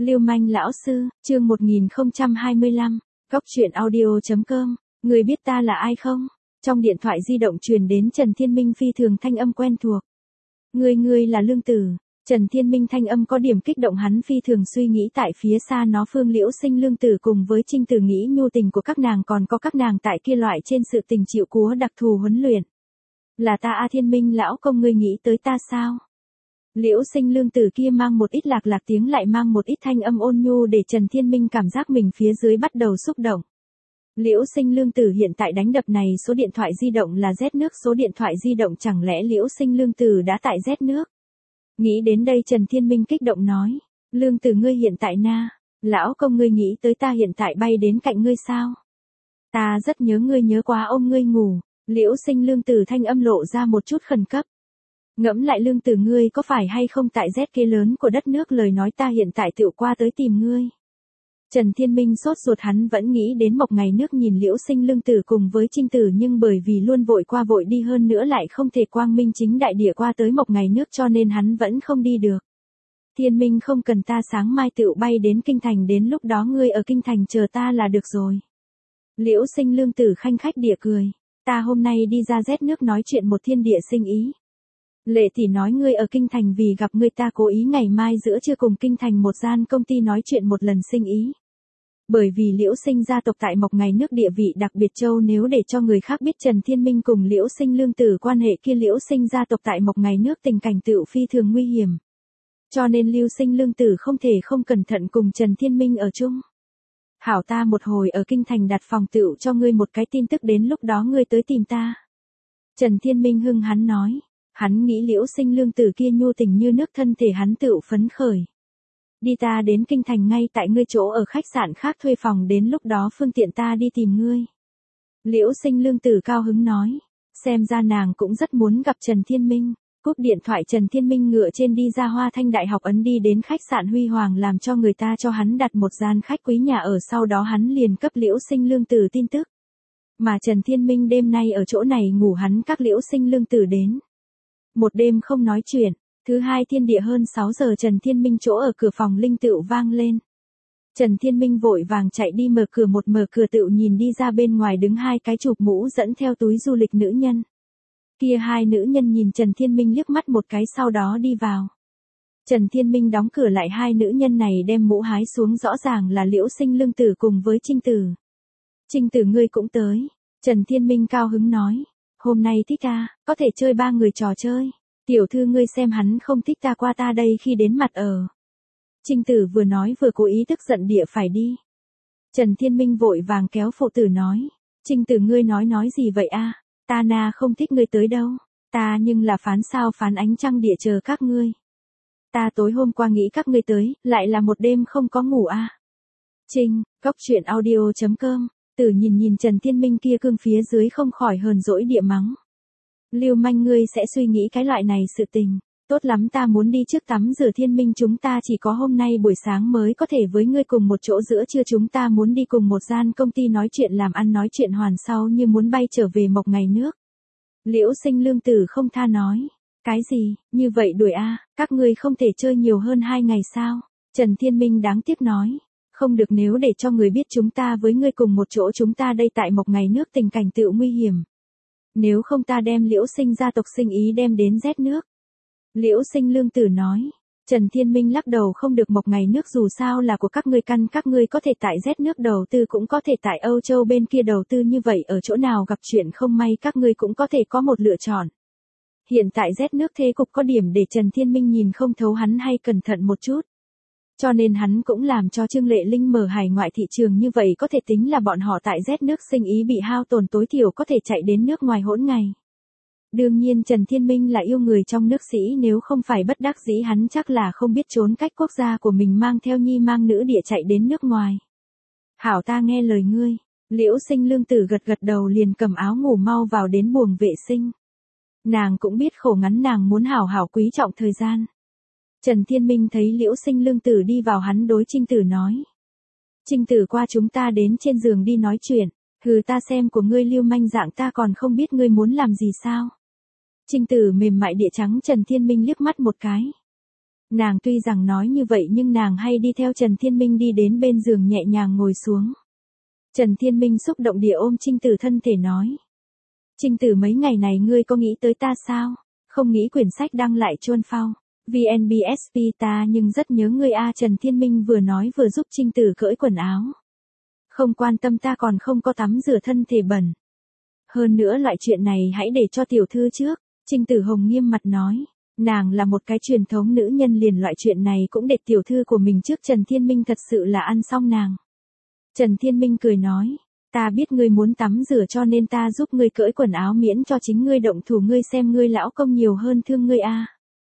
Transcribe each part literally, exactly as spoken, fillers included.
Lưu manh lão sư, chương một nghìn không trăm hai mươi lăm, góc truyện audio chấm com, người biết ta là ai không? Trong điện thoại di động truyền đến Trần Thiên Minh phi thường thanh âm quen thuộc. Ngươi ngươi là Lương Tử. Trần Thiên Minh thanh âm có điểm kích động, hắn phi thường suy nghĩ tại phía xa nó Phương Liễu Sinh Lương Tử cùng với Trinh Tử nghĩ nhu tình của các nàng còn có các nàng tại kia loại trên sự tình chịu cúa đặc thù huấn luyện. Là ta A Thiên Minh lão công, ngươi nghĩ tới ta sao? Liễu Sinh Lương Tử kia mang một ít lạc lạc tiếng lại mang một ít thanh âm ôn nhu để Trần Thiên Minh cảm giác mình phía dưới bắt đầu xúc động. Liễu Sinh Lương Tử hiện tại đánh đập này số điện thoại di động là Z nước số điện thoại di động, chẳng lẽ Liễu Sinh Lương Tử đã tại Z nước? Nghĩ đến đây Trần Thiên Minh kích động nói, Lương Tử ngươi hiện tại na, lão công ngươi nghĩ tới ta hiện tại bay đến cạnh ngươi sao? Ta rất nhớ ngươi, nhớ quá ôm ngươi ngủ. Liễu Sinh Lương Tử thanh âm lộ ra một chút khẩn cấp. Ngẫm lại Lương Tử ngươi có phải hay không tại Z kế lớn của đất nước, lời nói ta hiện tại tựu qua tới tìm ngươi. Trần Thiên Minh sốt ruột, hắn vẫn nghĩ đến Mộc Ngày Nước nhìn Liễu Sinh Lương Tử cùng với Trinh Tử, nhưng bởi vì luôn vội qua vội đi, hơn nữa lại không thể quang minh chính đại địa qua tới Mộc Ngày Nước, cho nên hắn vẫn không đi được. Thiên Minh không cần, ta sáng mai tựu bay đến Kinh Thành, đến lúc đó ngươi ở Kinh Thành chờ ta là được rồi. Liễu Sinh Lương Tử khanh khách địa cười, ta hôm nay đi ra Z nước nói chuyện một thiên địa sinh ý. Lệ tỷ nói ngươi ở Kinh Thành, vì gặp ngươi ta cố ý ngày mai giữa trưa cùng Kinh Thành một gian công ty nói chuyện một lần sinh ý. Bởi vì Liễu Sinh gia tộc tại Mộc Ngày Nước địa vị đặc biệt châu, nếu để cho người khác biết Trần Thiên Minh cùng Liễu Sinh Lương Tử quan hệ kia, Liễu Sinh gia tộc tại Mộc Ngày Nước tình cảnh tựu phi thường nguy hiểm. Cho nên Liễu Sinh Lương Tử không thể không cẩn thận cùng Trần Thiên Minh ở chung. Hảo, ta một hồi ở Kinh Thành đặt phòng tựu cho ngươi một cái tin tức, đến lúc đó ngươi tới tìm ta. Trần Thiên Minh hưng hắn nói. Hắn nghĩ Liễu Sinh Lương Tử kia nhu tình như nước, thân thể hắn tựu phấn khởi. Đi, ta đến Kinh Thành ngay tại ngươi chỗ ở khách sạn khác thuê phòng, đến lúc đó phương tiện ta đi tìm ngươi. Liễu Sinh Lương Tử cao hứng nói. Xem ra nàng cũng rất muốn gặp Trần Thiên Minh. Cúp điện thoại Trần Thiên Minh ngựa trên đi ra Hoa Thanh Đại học ấn, đi đến khách sạn Huy Hoàng, làm cho người ta cho hắn đặt một gian khách quý nhà ở, sau đó hắn liền cấp Liễu Sinh Lương Tử tin tức. Mà Trần Thiên Minh đêm nay ở chỗ này ngủ, hắn các Liễu Sinh Lương Tử đến. Một đêm không nói chuyện, thứ hai thiên địa hơn sáu giờ Trần Thiên Minh chỗ ở cửa phòng linh tựu vang lên. Trần Thiên Minh vội vàng chạy đi mở cửa, một mở cửa tựu nhìn đi ra bên ngoài đứng hai cái chụp mũ dẫn theo túi du lịch nữ nhân. Kia hai nữ nhân nhìn Trần Thiên Minh liếc mắt một cái, sau đó đi vào. Trần Thiên Minh đóng cửa lại, hai nữ nhân này đem mũ hái xuống, rõ ràng là Liễu Sinh Lương Tử cùng với Trinh Tử. Trinh Tử ngươi cũng tới. Trần Thiên Minh cao hứng nói. Hôm nay thích ta, có thể chơi ba người trò chơi. Tiểu thư ngươi xem hắn không thích ta, qua ta đây khi đến mặt ở. Trinh Tử vừa nói vừa cố ý tức giận địa phải đi. Trần Thiên Minh vội vàng kéo phụ tử nói. Trinh Tử ngươi nói nói gì vậy a? Ta na không thích ngươi tới đâu. Ta nhưng là phán sao phán ánh trăng địa chờ các ngươi. Ta tối hôm qua nghĩ các ngươi tới, lại là một đêm không có ngủ a. Trinh, góc truyện audio chấm com. Tử nhìn nhìn Trần Thiên Minh kia cương phía dưới không khỏi hờn dỗi địa mắng. Lưu manh, ngươi sẽ suy nghĩ cái loại này sự tình. Tốt lắm, ta muốn đi trước tắm rửa. Thiên Minh, chúng ta chỉ có hôm nay buổi sáng mới có thể với ngươi cùng một chỗ, giữa trưa chúng ta muốn đi cùng một gian công ty nói chuyện làm ăn, nói chuyện hoàn sau như muốn bay trở về Mộc Ngày Nước. Liễu Sinh Lương Tử không tha nói. Cái gì, như vậy đuổi a, các ngươi không thể chơi nhiều hơn hai ngày sao? Trần Thiên Minh đáng tiếc nói. Không được, nếu để cho người biết chúng ta với ngươi cùng một chỗ, chúng ta đây tại Mộc Ngày Nước tình cảnh tựu nguy hiểm. Nếu không ta đem Liễu Sinh gia tộc sinh ý đem đến Z nước. Liễu Sinh Lương Tử nói. Trần Thiên Minh lắc đầu, không được, Mộc Ngày Nước dù sao là của các ngươi, căn các ngươi có thể tại Z nước đầu tư, cũng có thể tại Âu Châu bên kia đầu tư, như vậy ở chỗ nào gặp chuyện không may các ngươi cũng có thể có một lựa chọn. Hiện tại Z nước thế cục có điểm để Trần Thiên Minh nhìn không thấu, hắn hay cẩn thận một chút. Cho nên hắn cũng làm cho Trương Lệ Linh mở hải ngoại thị trường, như vậy có thể tính là bọn họ tại Z nước sinh ý bị hao tổn, tối thiểu có thể chạy đến nước ngoài hỗn ngày. Đương nhiên Trần Thiên Minh là yêu người trong nước sĩ, nếu không phải bất đắc dĩ hắn chắc là không biết trốn cách quốc gia của mình, mang theo nhi mang nữ địa chạy đến nước ngoài. Hảo, ta nghe lời ngươi. Liễu Sinh Lương Tử gật gật đầu, liền cầm áo ngủ mau vào đến buồng vệ sinh. Nàng cũng biết khổ ngắn, nàng muốn hảo hảo quý trọng thời gian. Trần Thiên Minh thấy Liễu Sinh Lương Tử đi vào, hắn đối Trinh Tử nói. Trinh Tử, qua chúng ta đến trên giường đi nói chuyện. Hừ, ta xem của ngươi lưu manh dạng, ta còn không biết ngươi muốn làm gì sao? Trinh Tử mềm mại địa trắng Trần Thiên Minh liếc mắt một cái. Nàng tuy rằng nói như vậy nhưng nàng hay đi theo Trần Thiên Minh đi đến bên giường nhẹ nhàng ngồi xuống. Trần Thiên Minh xúc động địa ôm Trinh Tử thân thể nói. Trinh Tử mấy ngày này ngươi có nghĩ tới ta sao? Không nghĩ quyển sách đăng lại chuôn phao. vê en bê ét pê ta nhưng rất nhớ ngươi a Trần Thiên Minh vừa nói vừa giúp Trinh Tử cởi quần áo. Không quan tâm ta còn không có tắm rửa thân thể bẩn. Hơn nữa loại chuyện này hãy để cho tiểu thư trước. Trinh Tử Hồng nghiêm mặt nói. Nàng là một cái truyền thống nữ nhân liền loại chuyện này cũng để tiểu thư của mình trước Trần Thiên Minh thật sự là ăn xong nàng. Trần Thiên Minh cười nói. Ta biết ngươi muốn tắm rửa cho nên ta giúp ngươi cởi quần áo miễn cho chính ngươi động thủ ngươi xem ngươi lão công nhiều hơn thương ngươi a.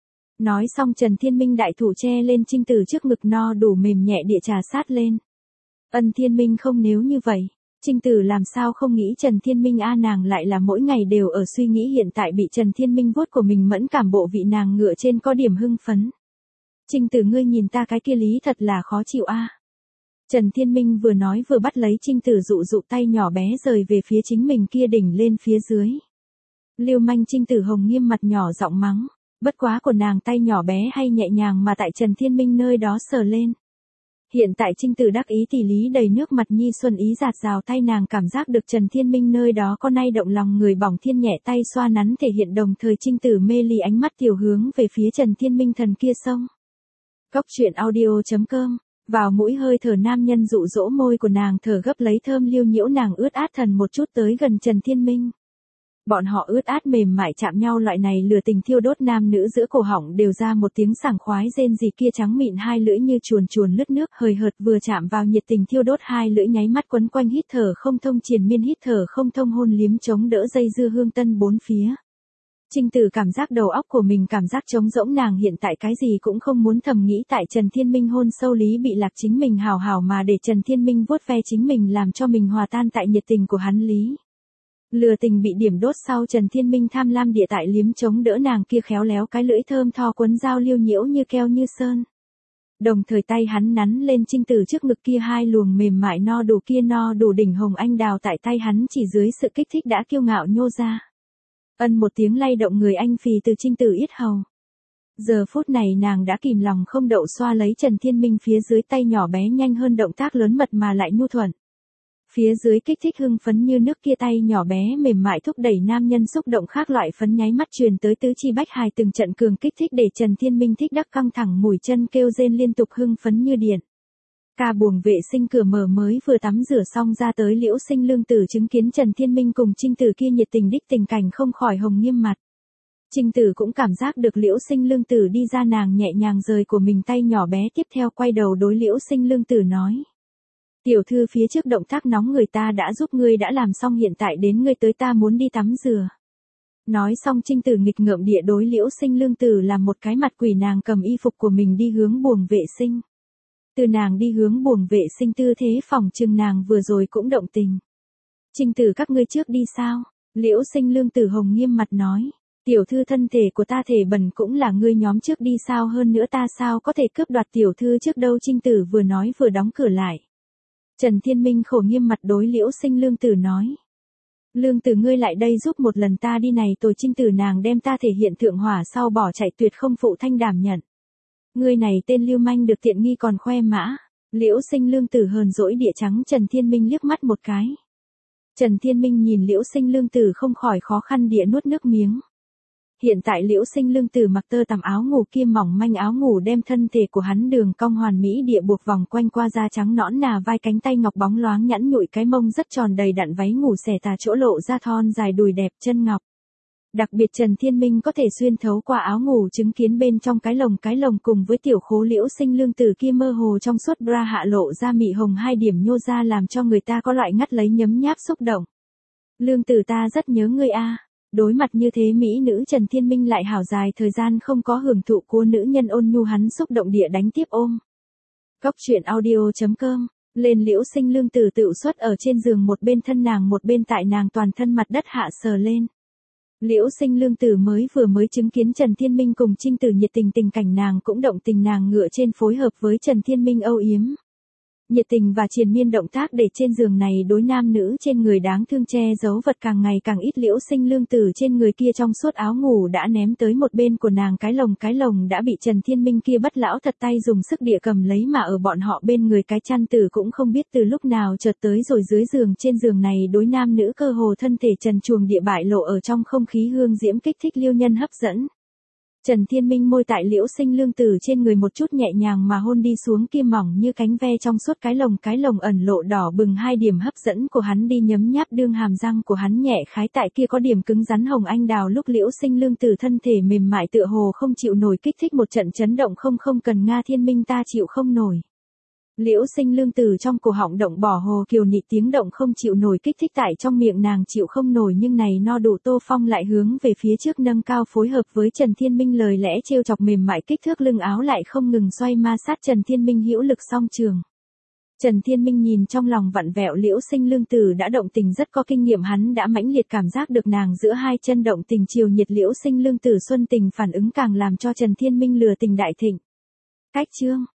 Nói xong Trần Thiên Minh đại thủ che lên Trinh Tử trước ngực no đủ mềm nhẹ địa trà sát lên. Ân Thiên Minh không nếu như vậy. Trinh Tử làm sao không nghĩ Trần Thiên Minh a nàng lại là mỗi ngày đều ở suy nghĩ hiện tại bị Trần Thiên Minh vuốt của mình mẫn cảm bộ vị nàng ngựa trên có điểm hưng phấn. Trinh Tử ngươi nhìn ta cái kia lý thật là khó chịu a. Trần Thiên Minh vừa nói vừa bắt lấy Trinh Tử dụ dụ tay nhỏ bé rời về phía chính mình kia đỉnh lên phía dưới. Lưu manh Trinh Tử Hồng nghiêm mặt nhỏ giọng mắng, bất quá của nàng tay nhỏ bé hay nhẹ nhàng mà tại Trần Thiên Minh nơi đó sờ lên. Hiện tại Trinh Tử đắc ý tỉ lý đầy nước mặt nhi xuân ý giạt rào tay nàng cảm giác được Trần Thiên Minh nơi đó có nay động lòng người bỏng thiên nhẹ tay xoa nắn thể hiện đồng thời Trinh Tử mê ly ánh mắt tiểu hướng về phía Trần Thiên Minh thần kia sông. Cốc truyện audio chấm com vào mũi hơi thở nam nhân dụ dỗ môi của nàng thở gấp lấy thơm liêu nhiễu nàng ướt át thần một chút tới gần Trần Thiên Minh. Bọn họ ướt át mềm mại chạm nhau loại này lửa tình thiêu đốt nam nữ giữa cổ họng đều ra một tiếng sảng khoái rên rỉ kia trắng mịn hai lưỡi như chuồn chuồn lướt nước hời hợt vừa chạm vào nhiệt tình thiêu đốt hai lưỡi nháy mắt quấn quanh hít thở không thông triền miên hít thở không thông hôn liếm chống đỡ dây dưa hương tân bốn phía. Trinh Tử cảm giác đầu óc của mình cảm giác trống rỗng nàng hiện tại cái gì cũng không muốn thầm nghĩ tại Trần Thiên Minh hôn sâu lý bị lạc chính mình hào hào mà để Trần Thiên Minh vuốt ve chính mình làm cho mình hòa tan tại nhiệt tình của hắn lý. Lừa tình bị điểm đốt sau Trần Thiên Minh tham lam địa tại liếm chống đỡ nàng kia khéo léo cái lưỡi thơm tho quấn dao liêu nhiễu như keo như sơn. Đồng thời tay hắn nắn lên Trinh Tử trước ngực kia hai luồng mềm mại no đủ kia no đủ đỉnh hồng anh đào tại tay hắn chỉ dưới sự kích thích đã kiêu ngạo nhô ra. Ân một tiếng lay động người anh phì từ Trinh Tử yết hầu. Giờ phút này nàng đã kìm lòng không đậu xoa lấy Trần Thiên Minh phía dưới tay nhỏ bé nhanh hơn động tác lớn mật mà lại nhu thuận. Phía dưới kích thích hưng phấn như nước kia tay nhỏ bé mềm mại thúc đẩy nam nhân xúc động khác loại phấn nháy mắt truyền tới tứ chi bách hài từng trận cường kích thích để Trần Thiên Minh thích đắc căng thẳng mùi chân kêu rên liên tục hưng phấn như điện. Ca buồng vệ sinh cửa mở mới vừa tắm rửa xong ra tới Liễu Sinh Lương Tử chứng kiến Trần Thiên Minh cùng Trinh Tử kia nhiệt tình đích tình cảnh không khỏi hồng nghiêm mặt. Trinh Tử cũng cảm giác được Liễu Sinh Lương Tử đi ra nàng nhẹ nhàng rời của mình tay nhỏ bé tiếp theo quay đầu đối Liễu Sinh Lương Tử nói. Tiểu thư phía trước động tác nóng người ta đã giúp ngươi đã làm xong hiện tại đến ngươi tới ta muốn đi tắm rửa. Nói xong Trinh Tử nghịch ngợm địa đối Liễu Sinh Lương Tử làm một cái mặt quỷ nàng cầm y phục của mình đi hướng buồng vệ sinh. Từ nàng đi hướng buồng vệ sinh tư thế phòng trừng nàng vừa rồi cũng động tình. Trinh Tử các ngươi trước đi sao? Liễu Sinh Lương Tử hồng nghiêm mặt nói. Tiểu thư thân thể của ta thể bẩn cũng là ngươi nhóm trước đi sao hơn nữa ta sao có thể cướp đoạt tiểu thư trước đâu Trinh Tử vừa nói vừa đóng cửa lại. Trần Thiên Minh khổ nghiêm mặt đối Liễu Sinh Lương Tử nói. Lương Tử ngươi lại đây giúp một lần ta đi này tôi Trinh Tử nàng đem ta thể hiện thượng hỏa sau bỏ chạy tuyệt không phụ thanh đảm nhận. Ngươi này tên lưu manh được tiện nghi còn khoe mã. Liễu Sinh Lương Tử hờn dỗi địa trắng Trần Thiên Minh liếc mắt một cái. Trần Thiên Minh nhìn Liễu Sinh Lương Tử không khỏi khó khăn địa nuốt nước miếng. Hiện tại Liễu Sinh Lương Tử mặc tơ tằm áo ngủ kia mỏng manh áo ngủ đem thân thể của hắn đường cong hoàn mỹ địa buộc vòng quanh qua da trắng nõn nà vai cánh tay ngọc bóng loáng nhẵn nhụi cái mông rất tròn đầy đặn váy ngủ xẻ tà chỗ lộ ra thon dài đùi đẹp chân ngọc. Đặc biệt Trần Thiên Minh có thể xuyên thấu qua áo ngủ chứng kiến bên trong cái lồng cái lồng cùng với tiểu khố Liễu Sinh Lương Tử kia mơ hồ trong suốt bra hạ lộ ra mị hồng hai điểm nhô ra làm cho người ta có loại ngắt lấy nhấm nháp xúc động. Lương Tử ta rất nhớ ngươi a. Đối mặt như thế mỹ nữ Trần Thiên Minh lại hảo dài thời gian không có hưởng thụ của nữ nhân ôn nhu hắn xúc động địa đánh tiếp ôm. Cốc truyện audio chấm com lên Liễu Sinh Lương Tử tự xuất ở trên giường một bên thân nàng một bên tại nàng toàn thân mặt đất hạ sờ lên. Liễu Sinh Lương Tử mới vừa mới chứng kiến Trần Thiên Minh cùng Trinh Tử nhiệt tình tình cảnh nàng cũng động tình nàng ngựa trên phối hợp với Trần Thiên Minh âu yếm. Nhiệt tình và triền miên động tác để trên giường này đối nam nữ trên người đáng thương che giấu vật càng ngày càng ít. Liễu Sinh Lương từ trên người kia trong suốt áo ngủ đã ném tới một bên của nàng, cái lồng cái lồng đã bị Trần Thiên Minh kia bất lão thật tay dùng sức địa cầm lấy, mà ở bọn họ bên người cái chăn tử cũng không biết từ lúc nào chợt tới rồi dưới giường. Trên giường này đối nam nữ cơ hồ thân thể trần truồng địa bại lộ ở trong không khí hương diễm kích thích liêu nhân hấp dẫn. Trần Thiên Minh môi tại Liễu Sinh Lương Tử trên người một chút nhẹ nhàng mà hôn đi xuống, kia mỏng như cánh ve trong suốt cái lồng cái lồng ẩn lộ đỏ bừng hai điểm hấp dẫn của hắn đi nhấm nháp đương hàm răng của hắn nhẹ khái tại kia có điểm cứng rắn hồng anh đào. Lúc Liễu Sinh Lương Tử thân thể mềm mại tựa hồ không chịu nổi kích thích một trận chấn động, không không cần Nga Thiên Minh ta chịu không nổi. Liễu Sinh Lương Tử trong cổ họng động bỏ hồ kiều nị tiếng động không chịu nổi kích thích tại trong miệng nàng chịu không nổi, nhưng này no đủ. Tô Phong lại hướng về phía trước nâng cao, phối hợp với Trần Thiên Minh lời lẽ trêu chọc mềm mại kích thước lưng áo lại không ngừng xoay ma sát Trần Thiên Minh hữu lực song trường. Trần Thiên Minh nhìn trong lòng vặn vẹo Liễu Sinh Lương Tử đã động tình rất có kinh nghiệm, hắn đã mãnh liệt cảm giác được nàng giữa hai chân động tình chiều nhiệt. Liễu Sinh Lương Tử xuân tình phản ứng càng làm cho Trần Thiên Minh lừa tình đại thịnh. Cách chương